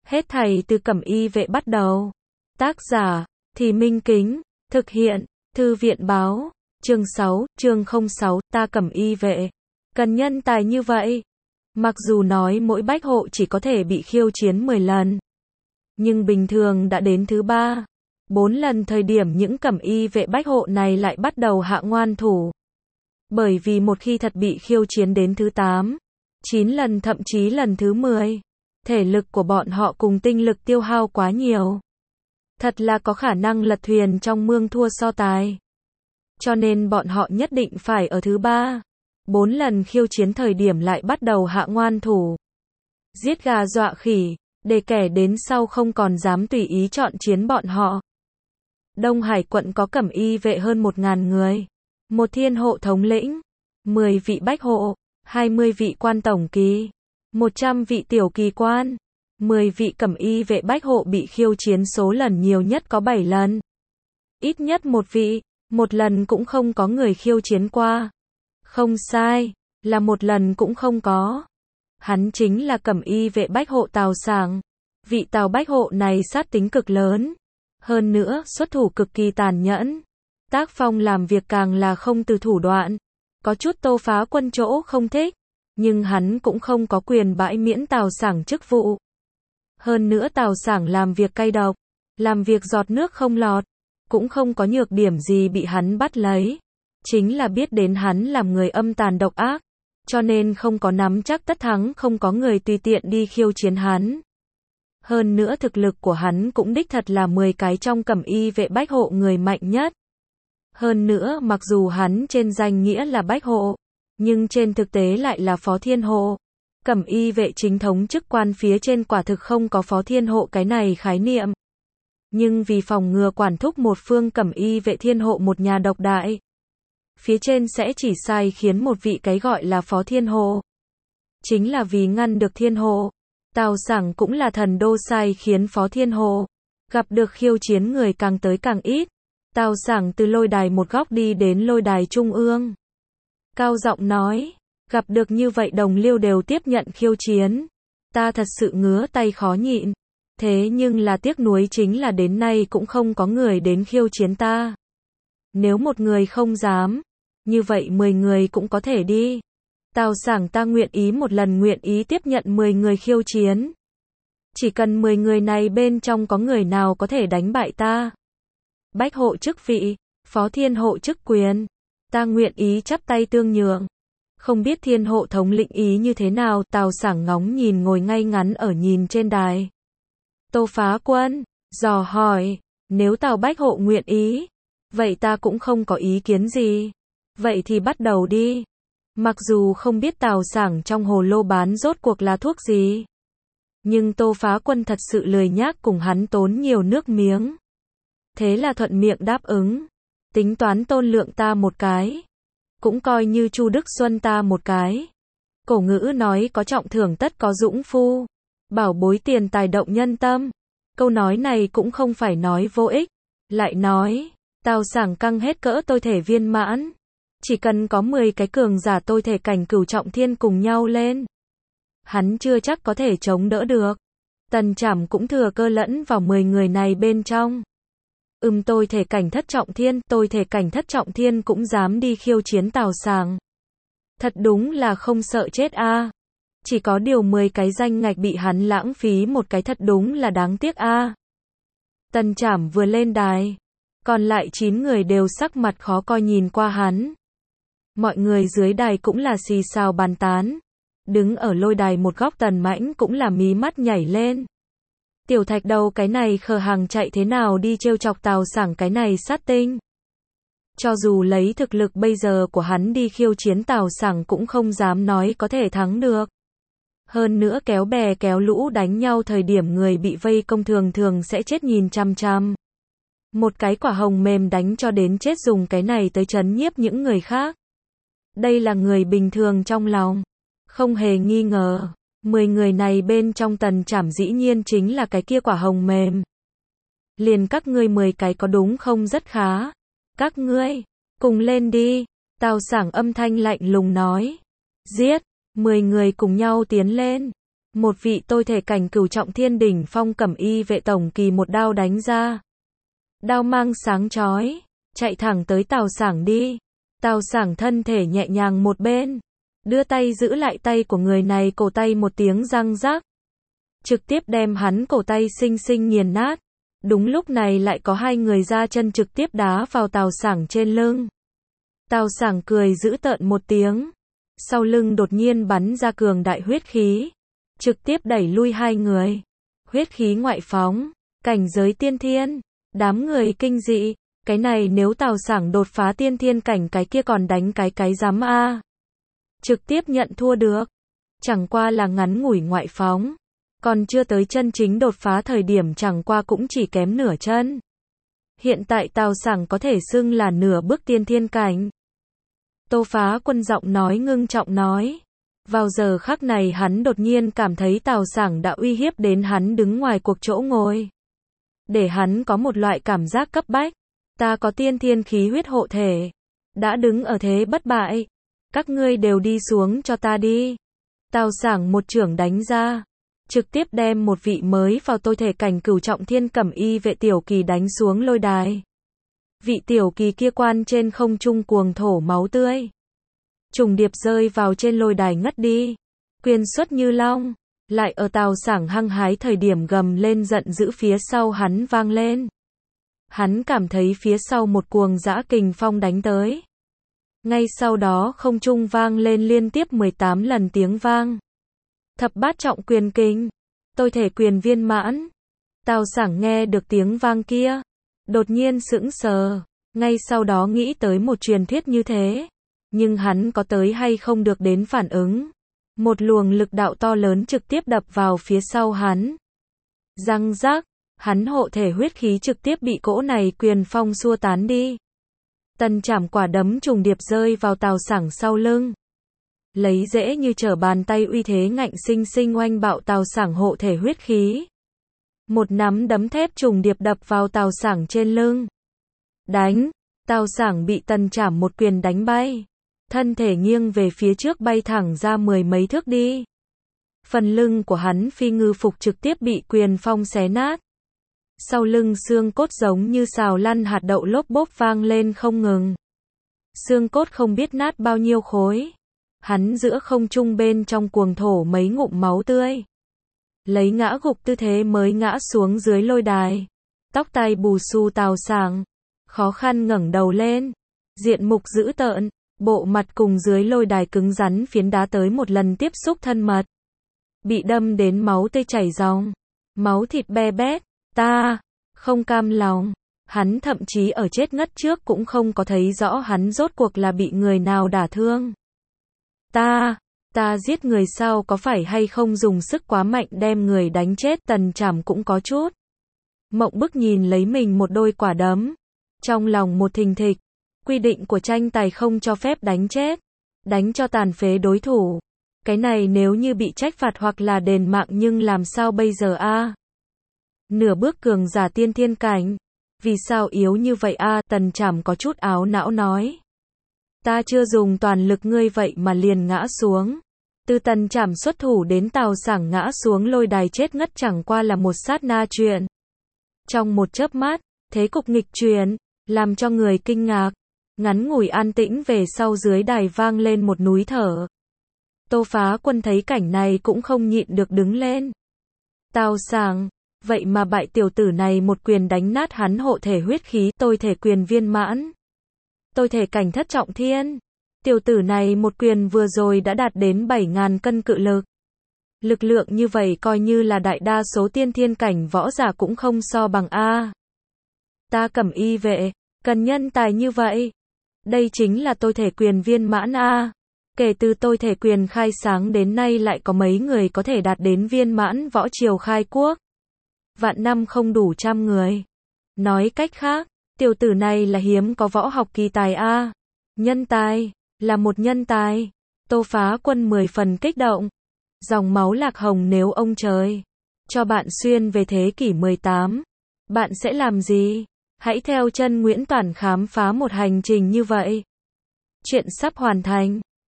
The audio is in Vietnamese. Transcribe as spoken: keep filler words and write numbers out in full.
Hết thảy từ Cẩm Y vệ bắt đầu. Tác giả, Thì Minh Kính, thực hiện, Thư viện Báo, chương sáu, chương không sáu, ta Cẩm Y vệ. Cần nhân tài như vậy. Mặc dù nói mỗi bách hộ chỉ có thể bị khiêu chiến mười lần. Nhưng bình thường đã đến thứ ba, bốn lần thời điểm những Cẩm Y vệ bách hộ này lại bắt đầu hạ ngoan thủ. Bởi vì một khi thật bị khiêu chiến đến thứ tám, chín lần thậm chí lần thứ mười, thể lực của bọn họ cùng tinh lực tiêu hao quá nhiều. Thật là có khả năng lật thuyền trong mương thua so tài. Cho nên bọn họ nhất định phải ở thứ ba, bốn lần khiêu chiến thời điểm lại bắt đầu hạ ngoan thủ. Giết gà dọa khỉ, để kẻ đến sau không còn dám tùy ý chọn chiến bọn họ. Đông Hải quận có Cẩm Y vệ hơn một ngàn người, một thiên hộ thống lĩnh, mười vị bách hộ, hai mươi vị quan tổng kỳ, một trăm vị tiểu kỳ quan, mười vị Cẩm Y vệ bách hộ bị khiêu chiến số lần nhiều nhất có bảy lần. Ít nhất một vị, một lần cũng không có người khiêu chiến qua. Không sai, là một lần cũng không có. Hắn chính là Cẩm Y vệ bách hộ Tào Sảng. Vị Tào bách hộ này sát tính cực lớn. Hơn nữa, xuất thủ cực kỳ tàn nhẫn. Tác phong làm việc càng là không từ thủ đoạn. Có chút Tô Phá Quân chỗ không thích. Nhưng hắn cũng không có quyền bãi miễn Tào Sảng chức vụ. Hơn nữa Tào Sảng làm việc cay độc. Làm việc giọt nước không lọt. Cũng không có nhược điểm gì bị hắn bắt lấy. Chính là biết đến hắn làm người âm tàn độc ác. Cho nên không có nắm chắc tất thắng, không có người tùy tiện đi khiêu chiến hắn. Hơn nữa thực lực của hắn cũng đích thật là mười cái trong Cẩm Y vệ bách hộ người mạnh nhất. Hơn nữa mặc dù hắn trên danh nghĩa là bách hộ, nhưng trên thực tế lại là phó thiên hộ. Cẩm Y vệ chính thống chức quan phía trên quả thực không có phó thiên hộ cái này khái niệm. Nhưng vì phòng ngừa quản thúc một phương Cẩm Y vệ thiên hộ một nhà độc đại, phía trên sẽ chỉ sai khiến một vị cái gọi là phó thiên hộ. Chính là vì ngăn được thiên hộ, Tào Sảng cũng là thần đô sai khiến phó thiên hộ. Gặp được khiêu chiến người càng tới càng ít. Tào Sảng từ lôi đài một góc đi đến lôi đài trung ương. Cao giọng nói, gặp được như vậy đồng liêu đều tiếp nhận khiêu chiến. Ta thật sự ngứa tay khó nhịn. Thế nhưng là tiếc nuối chính là đến nay cũng không có người đến khiêu chiến ta. Nếu một người không dám, như vậy mười người cũng có thể đi. Tào Sảng ta nguyện ý một lần nguyện ý tiếp nhận mười người khiêu chiến. Chỉ cần mười người này bên trong có người nào có thể đánh bại ta. Bách hộ chức vị, phó thiên hộ chức quyền. Ta nguyện ý chắp tay tương nhượng. Không biết thiên hộ thống lĩnh ý như thế nào. Tào Sảng ngóng nhìn ngồi ngay ngắn ở nhìn trên đài. Tô Phá Quân, dò hỏi, nếu Tào bách hộ nguyện ý, vậy ta cũng không có ý kiến gì. Vậy thì bắt đầu đi. Mặc dù không biết Tào Sảng trong hồ lô bán rốt cuộc là thuốc gì. Nhưng Tô Phá Quân thật sự lười nhác cùng hắn tốn nhiều nước miếng. Thế là thuận miệng đáp ứng. Tính toán tôn lượng ta một cái. Cũng coi như Chu Đức Xuân ta một cái. Cổ ngữ nói có trọng thưởng tất có dũng phu. Bảo bối tiền tài động nhân tâm. Câu nói này cũng không phải nói vô ích. Lại nói, Tào Sảng căng hết cỡ tôi thể viên mãn. Chỉ cần có mười cái cường giả tôi thể cảnh cửu trọng thiên cùng nhau lên. Hắn chưa chắc có thể chống đỡ được. Tần Trảm cũng thừa cơ lẫn vào mười người này bên trong. Ừm tôi thể cảnh thất trọng thiên, tôi thể cảnh thất trọng thiên cũng dám đi khiêu chiến Tào Sảng. Thật đúng là không sợ chết a. À. Chỉ có điều mười cái danh ngạch bị hắn lãng phí một cái thật đúng là đáng tiếc a. À. Tần Trảm vừa lên đài, còn lại chín người đều sắc mặt khó coi nhìn qua hắn. Mọi người dưới đài cũng là xì xào bàn tán. Đứng ở lôi đài một góc Tần Mãnh cũng là mí mắt nhảy lên. Tiểu Thạch Đầu cái này khờ hàng chạy thế nào đi trêu chọc Tào Sảng cái này sát tinh. Cho dù lấy thực lực bây giờ của hắn đi khiêu chiến Tào Sảng cũng không dám nói có thể thắng được. Hơn nữa kéo bè kéo lũ đánh nhau thời điểm người bị vây công thường thường sẽ chết nhìn chăm chăm. Một cái quả hồng mềm đánh cho đến chết dùng cái này tới trấn nhiếp những người khác. Đây là người bình thường trong lòng. Không hề nghi ngờ. Mười người này bên trong Tần Trảm dĩ nhiên chính là cái kia quả hồng mềm. Liền các ngươi mười cái có đúng không rất khá. Các ngươi, cùng lên đi. Tào Sảng âm thanh lạnh lùng nói. Giết, mười người cùng nhau tiến lên. Một vị tôi thể cảnh cửu trọng thiên đỉnh phong cẩm y vệ tổng kỳ một đao đánh ra. Đao mang sáng chói, chạy thẳng tới Tào Sảng đi. Tào Sảng thân thể nhẹ nhàng một bên, đưa tay giữ lại tay của người này, cổ tay một tiếng răng rắc, trực tiếp đem hắn cổ tay xinh xinh nghiền nát. Đúng lúc này lại có hai người ra chân trực tiếp đá vào Tào Sảng trên lưng. Tào Sảng cười dữ tợn một tiếng, sau lưng đột nhiên bắn ra cường đại huyết khí, trực tiếp đẩy lui hai người. Huyết khí ngoại phóng, cảnh giới tiên thiên, đám người kinh dị, cái này nếu Tào Sảng đột phá tiên thiên cảnh cái kia còn đánh cái cái dám a. Trực tiếp nhận thua được, chẳng qua là ngắn ngủi ngoại phóng, còn chưa tới chân chính đột phá thời điểm, chẳng qua cũng chỉ kém nửa chân. Hiện tại Tào Sảng có thể xưng là nửa bước tiên thiên cảnh. Tô Phá Quân giọng nói ngưng trọng nói. Vào giờ khắc này hắn đột nhiên cảm thấy Tào Sảng đã uy hiếp đến hắn đứng ngoài cuộc chỗ ngồi. Để hắn có một loại cảm giác cấp bách. Ta có tiên thiên khí huyết hộ thể, đã đứng ở thế bất bại. Các ngươi đều đi xuống cho ta đi. Tào Sảng một chưởng đánh ra, trực tiếp đem một vị mới vào tôi thể cảnh cửu trọng thiên cẩm y vệ tiểu kỳ đánh xuống lôi đài. Vị tiểu kỳ kia quan trên không trung cuồng thổ máu tươi, trùng điệp rơi vào trên lôi đài ngất đi. Quyền xuất như long, lại ở Tào Sảng hăng hái thời điểm gầm lên giận dữ phía sau hắn vang lên. Hắn cảm thấy phía sau một cuồng dã kình phong đánh tới. Ngay sau đó không trung vang lên liên tiếp mười tám lần tiếng vang. Thập bát trọng quyền kinh, tôi thể quyền viên mãn. Tào Sảng nghe được tiếng vang kia, đột nhiên sững sờ, ngay sau đó nghĩ tới một truyền thuyết như thế, nhưng hắn có tới hay không được đến phản ứng. Một luồng lực đạo to lớn trực tiếp đập vào phía sau hắn. Răng rác, hắn hộ thể huyết khí trực tiếp bị cỗ này quyền phong xua tán đi. Tần chảm quả đấm trùng điệp rơi vào Tào Sảng sau lưng, lấy dễ như trở bàn tay uy thế ngạnh sinh sinh oanh bạo Tào Sảng hộ thể huyết khí. Một nắm đấm thép trùng điệp đập vào Tào Sảng trên lưng. Đánh, Tào Sảng bị tần chảm một quyền đánh bay, thân thể nghiêng về phía trước bay thẳng ra mười mấy thước đi. Phần lưng của hắn phi ngư phục trực tiếp bị quyền phong xé nát. Sau lưng xương cốt giống như xào lăn hạt đậu lốp bốp vang lên không ngừng. Xương cốt không biết nát bao nhiêu khối. Hắn giữa không trung bên trong cuồng thổ mấy ngụm máu tươi, lấy ngã gục tư thế mới ngã xuống dưới lôi đài. Tóc tai bù xù Tào Sảng khó khăn ngẩng đầu lên, diện mục dữ tợn, bộ mặt cùng dưới lôi đài cứng rắn phiến đá tới một lần tiếp xúc thân mật, bị đâm đến máu tươi chảy ròng, máu thịt be bét. Ta không cam lòng, hắn thậm chí ở chết ngất trước cũng không có thấy rõ hắn rốt cuộc là bị người nào đả thương. Ta, ta giết người sao, có phải hay không dùng sức quá mạnh đem người đánh chết? Tần chảm cũng có chút mộng bức nhìn lấy mình một đôi quả đấm, trong lòng một thình thịch. Quy định của tranh tài không cho phép đánh chết, đánh cho tàn phế đối thủ. Cái này nếu như bị trách phạt hoặc là đền mạng nhưng làm sao bây giờ a? Nửa bước cường giả tiên thiên cảnh, vì sao yếu như vậy a? Tần chảm có chút áo não nói. Ta chưa dùng toàn lực ngươi vậy mà liền ngã xuống. Từ tần chảm xuất thủ đến Tào Sảng ngã xuống lôi đài chết ngất chẳng qua là một sát na chuyện. Trong một chớp mắt, thế cục nghịch chuyển, làm cho người kinh ngạc. Ngắn ngủi an tĩnh về sau dưới đài vang lên một núi thở. Tô Phá Quân thấy cảnh này cũng không nhịn được đứng lên. Tào Sảng, vậy mà bại tiểu tử này một quyền đánh nát hắn hộ thể huyết khí, tôi thể quyền viên mãn. Tôi thể cảnh thất trọng thiên. Tiểu tử này một quyền vừa rồi đã đạt đến bảy ngàn cân cự lực. Lực lượng như vậy coi như là đại đa số tiên thiên cảnh võ giả cũng không so bằng a. Ta Cẩm y vệ, cần nhân tài như vậy. Đây chính là tôi thể quyền viên mãn a. Kể từ tôi thể quyền khai sáng đến nay lại có mấy người có thể đạt đến viên mãn võ triều khai quốc. Vạn năm không đủ trăm người. Nói cách khác, tiểu tử này là hiếm có võ học kỳ tài a. Nhân tài, là một nhân tài. Tô Phá Quân mười phần kích động. Dòng máu lạc hồng, nếu ông trời cho bạn xuyên về thế kỷ mười tám, bạn sẽ làm gì? Hãy theo chân Nguyễn Toản khám phá một hành trình như vậy. Chuyện sắp hoàn thành.